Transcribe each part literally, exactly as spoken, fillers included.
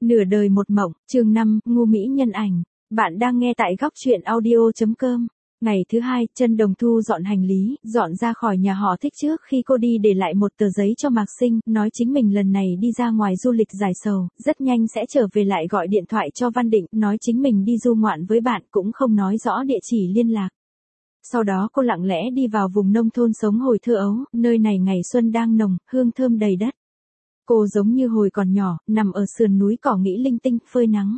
Nửa đời một mộng, chương năm, ngu mỹ nhân ảnh. Bạn đang nghe tại góc truyện audio.com. Ngày thứ hai, Chân Đồng thu dọn hành lý, dọn ra khỏi nhà họ Thích trước khi cô đi để lại một tờ giấy cho Mạc Sinh, nói chính mình lần này đi ra ngoài du lịch giải sầu, rất nhanh sẽ trở về, lại gọi điện thoại cho Văn Định, nói chính mình đi du ngoạn với bạn, cũng không nói rõ địa chỉ liên lạc. Sau đó cô lặng lẽ đi vào vùng nông thôn sống hồi thơ ấu, nơi này ngày xuân đang nồng, hương thơm đầy đất. Cô giống như hồi còn nhỏ, nằm ở sườn núi cỏ nghĩ linh tinh, phơi nắng.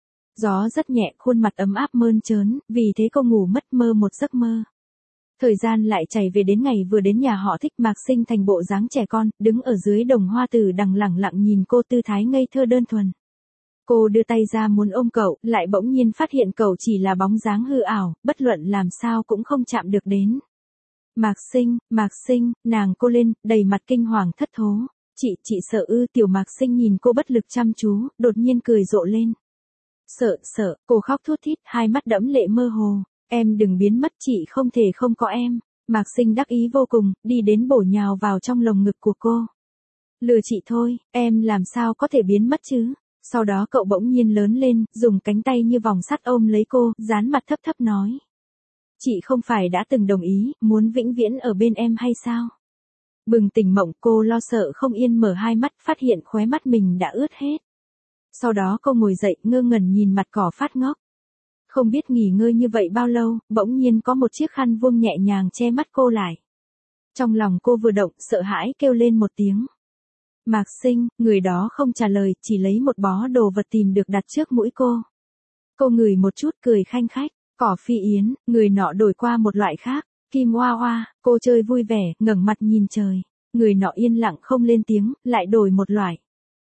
Gió rất nhẹ, khuôn mặt ấm áp mơn trớn, vì thế cô ngủ mất mơ một giấc mơ. Thời gian lại chảy về đến ngày vừa đến nhà họ Thích, Mạc Sinh thành bộ dáng trẻ con, đứng ở dưới đồng hoa từ đằng lẳng lặng nhìn cô, tư thái ngây thơ đơn thuần. Cô đưa tay ra muốn ôm cậu, lại bỗng nhiên phát hiện cậu chỉ là bóng dáng hư ảo, bất luận làm sao cũng không chạm được đến. Mạc Sinh, Mạc Sinh, nàng cô lên, đầy mặt kinh hoàng thất thố. Chị, chị sợ ư? Tiểu Mạc Sinh nhìn cô bất lực chăm chú, đột nhiên cười rộ lên. Sợ, sợ, cô khóc thút thít, hai mắt đẫm lệ mơ hồ. Em đừng biến mất, chị không thể không có em. Mạc Sinh đắc ý vô cùng, đi đến bổ nhào vào trong lồng ngực của cô. Lừa chị thôi, em làm sao có thể biến mất chứ? Sau đó cậu bỗng nhiên lớn lên, dùng cánh tay như vòng sắt ôm lấy cô, dán mặt thấp thấp nói. Chị không phải đã từng đồng ý, muốn vĩnh viễn ở bên em hay sao? Bừng tỉnh mộng, cô lo sợ không yên mở hai mắt, phát hiện khóe mắt mình đã ướt hết. Sau đó cô ngồi dậy, ngơ ngẩn nhìn mặt cỏ phát ngốc. Không biết nghỉ ngơi như vậy bao lâu, bỗng nhiên có một chiếc khăn vuông nhẹ nhàng che mắt cô lại. Trong lòng cô vừa động, sợ hãi kêu lên một tiếng. Mạc Sinh, người đó không trả lời, chỉ lấy một bó đồ vật tìm được đặt trước mũi cô. Cô ngửi một chút, cười khanh khách. Cỏ phi yến, người nọ đổi qua một loại khác. Kim hoa hoa, cô chơi vui vẻ, ngẩng mặt nhìn trời. Người nọ yên lặng không lên tiếng, lại đổi một loại.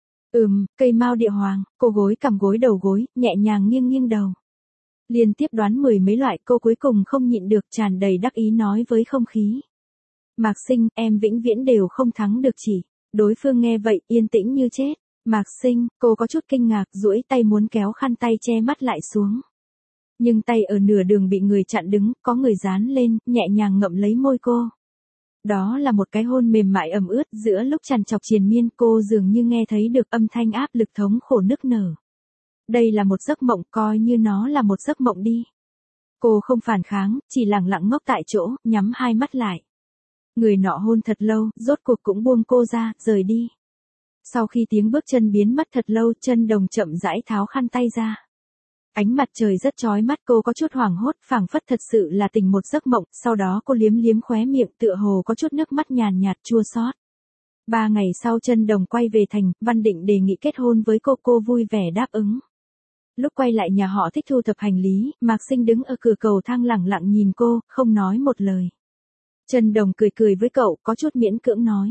Ừm, cây mao địa hoàng, cô gối cằm gối đầu gối, nhẹ nhàng nghiêng nghiêng đầu. Liên tiếp đoán mười mấy loại, cô cuối cùng không nhịn được, tràn đầy đắc ý nói với không khí. Mạc Sinh, em vĩnh viễn đều không thắng được chị. Đối phương nghe vậy, yên tĩnh như chết. Mạc Sinh, cô có chút kinh ngạc, duỗi tay muốn kéo khăn tay che mắt lại xuống. Nhưng tay ở nửa đường bị người chặn đứng, có người dán lên, nhẹ nhàng ngậm lấy môi cô. Đó là một cái hôn mềm mại ẩm ướt, giữa lúc trằn trọc triền miên, cô dường như nghe thấy được âm thanh áp lực thống khổ nức nở. Đây là một giấc mộng, coi như nó là một giấc mộng đi. Cô không phản kháng, chỉ lặng lặng ngốc tại chỗ, nhắm hai mắt lại. Người nọ hôn thật lâu, rốt cuộc cũng buông cô ra, rời đi. Sau khi tiếng bước chân biến mất thật lâu, Chân Đồng chậm rãi tháo khăn tay ra. Ánh mặt trời rất chói mắt, cô có chút hoảng hốt, phảng phất thật sự là tỉnh một giấc mộng, sau đó cô liếm liếm khóe miệng, tựa hồ có chút nước mắt nhàn nhạt chua xót. Ba ngày sau Chân Đồng quay về thành, Văn Định đề nghị kết hôn với cô, cô vui vẻ đáp ứng. Lúc quay lại nhà họ Thích thu thập hành lý, Mạc Sinh đứng ở cửa cầu thang lẳng lặng nhìn cô, không nói một lời. Chân Đồng cười cười với cậu, có chút miễn cưỡng nói.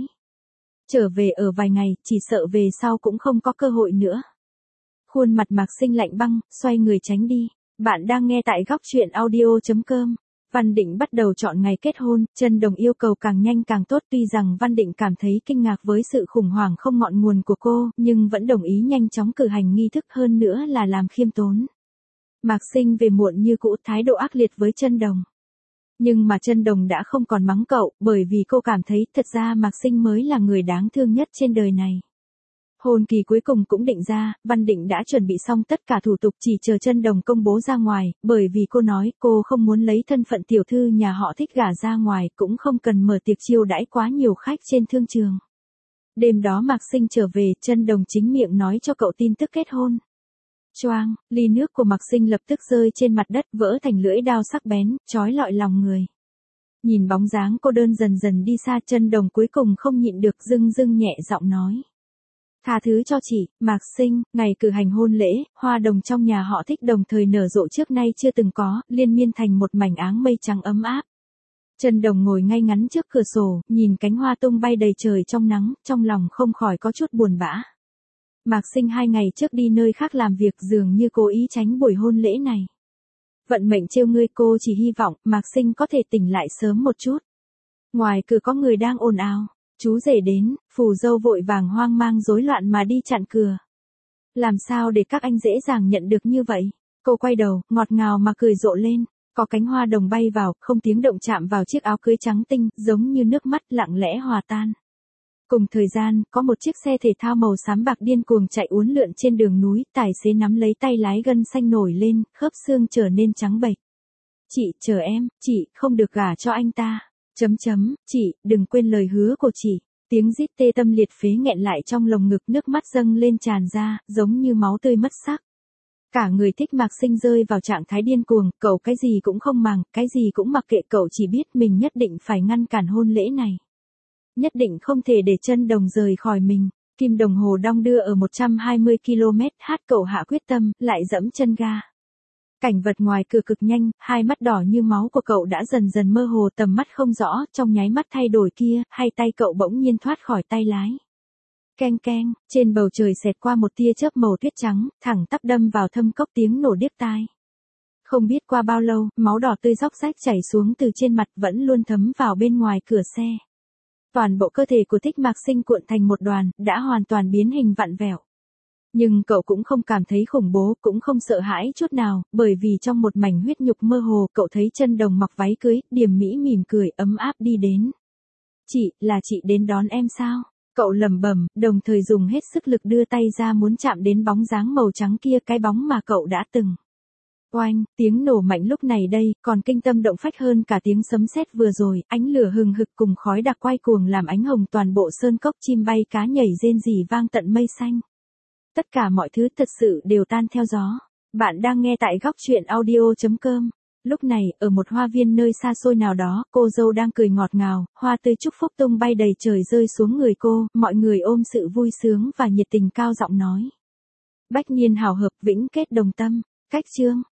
Trở về ở vài ngày, chỉ sợ về sau cũng không có cơ hội nữa. Khuôn mặt Mạc Sinh lạnh băng, xoay người tránh đi. Bạn đang nghe tại góc truyện audio.com. Văn Định bắt đầu chọn ngày kết hôn, Chân Đồng yêu cầu càng nhanh càng tốt, tuy rằng Văn Định cảm thấy kinh ngạc với sự khủng hoảng không ngọn nguồn của cô, nhưng vẫn đồng ý nhanh chóng cử hành nghi thức, hơn nữa là làm khiêm tốn. Mạc Sinh về muộn như cũ, thái độ ác liệt với Chân Đồng. Nhưng mà Chân Đồng đã không còn mắng cậu, bởi vì cô cảm thấy thật ra Mạc Sinh mới là người đáng thương nhất trên đời này. Hôn kỳ cuối cùng cũng định ra, Văn Định đã chuẩn bị xong tất cả thủ tục, chỉ chờ Chân Đồng công bố ra ngoài, bởi vì cô nói cô không muốn lấy thân phận tiểu thư nhà họ Thích gả ra ngoài, cũng không cần mở tiệc chiêu đãi quá nhiều khách trên thương trường. Đêm đó Mạc Sinh trở về, Chân Đồng chính miệng nói cho cậu tin tức kết hôn. Choang, ly nước của Mạc Sinh lập tức rơi trên mặt đất, vỡ thành lưỡi dao sắc bén, chói lọi lòng người. Nhìn bóng dáng cô đơn dần dần đi xa, Chân Đồng cuối cùng không nhịn được, dưng dưng nhẹ giọng nói. Tha thứ cho chị, Mạc Sinh, ngày cử hành hôn lễ, hoa đồng trong nhà họ Thích đồng thời nở rộ trước nay chưa từng có, liên miên thành một mảnh áng mây trắng ấm áp. Chân Đồng ngồi ngay ngắn trước cửa sổ, nhìn cánh hoa tung bay đầy trời trong nắng, trong lòng không khỏi có chút buồn bã. Mạc Sinh hai ngày trước đi nơi khác làm việc, dường như cố ý tránh buổi hôn lễ này. Vận mệnh trêu ngươi, cô chỉ hy vọng Mạc Sinh có thể tỉnh lại sớm một chút. Ngoài cửa có người đang ồn ào. Chú rể đến, phù dâu vội vàng hoang mang rối loạn mà đi chặn cửa. Làm sao để các anh dễ dàng nhận được như vậy? Cô quay đầu, ngọt ngào mà cười rộ lên. Có cánh hoa đồng bay vào, không tiếng động chạm vào chiếc áo cưới trắng tinh, giống như nước mắt lặng lẽ hòa tan. Cùng thời gian, có một chiếc xe thể thao màu xám bạc điên cuồng chạy uốn lượn trên đường núi, tài xế nắm lấy tay lái gân xanh nổi lên, khớp xương trở nên trắng bệch. Chị, chờ em, chị, không được gả cho anh ta. Chấm chấm, chị, đừng quên lời hứa của chị. Tiếng rít tê tâm liệt phế nghẹn lại trong lồng ngực, nước mắt dâng lên tràn ra, giống như máu tươi mất sắc. Cả người Thích Mạc Sinh rơi vào trạng thái điên cuồng, cậu cái gì cũng không màng, cái gì cũng mặc kệ, cậu chỉ biết mình nhất định phải ngăn cản hôn lễ này. Nhất định không thể để Chân Đồng rời khỏi mình. Kim đồng hồ đong đưa ở một trăm hai mươi ki lô mét hát, cậu hạ quyết tâm, lại dẫm chân ga. Cảnh vật ngoài cửa cực nhanh, hai mắt đỏ như máu của cậu đã dần dần mơ hồ, tầm mắt không rõ, trong nháy mắt thay đổi kia, hai tay cậu bỗng nhiên thoát khỏi tay lái. Keng keng, trên bầu trời xẹt qua một tia chớp màu tuyết trắng, thẳng tắp đâm vào thâm cốc, tiếng nổ điếc tai. Không biết qua bao lâu, máu đỏ tươi róc rách chảy xuống từ trên mặt, vẫn luôn thấm vào bên ngoài cửa xe. Toàn bộ cơ thể của Thích Mạc Sinh cuộn thành một đoàn, đã hoàn toàn biến hình vặn vẹo. Nhưng cậu cũng không cảm thấy khủng bố, cũng không sợ hãi chút nào, bởi vì trong một mảnh huyết nhục mơ hồ, cậu thấy Chân Đồng mặc váy cưới, điềm mỹ mỉm cười, ấm áp đi đến. Chị, là chị đến đón em sao? Cậu lẩm bẩm, đồng thời dùng hết sức lực đưa tay ra muốn chạm đến bóng dáng màu trắng kia, cái bóng mà cậu đã từng. Oanh, tiếng nổ mạnh lúc này đây, còn kinh tâm động phách hơn cả tiếng sấm sét vừa rồi, ánh lửa hừng hực cùng khói đặc quay cuồng làm ánh hồng toàn bộ sơn cốc, chim bay cá nhảy rên rỉ vang tận mây xanh. Tất cả mọi thứ thật sự đều tan theo gió. Bạn đang nghe tại góc truyện audio chấm com. Lúc này, ở một hoa viên nơi xa xôi nào đó, cô dâu đang cười ngọt ngào, hoa tươi chúc phúc tung bay đầy trời rơi xuống người cô, mọi người ôm sự vui sướng và nhiệt tình cao giọng nói. Bách niên hào hợp, vĩnh kết đồng tâm. Cách chương.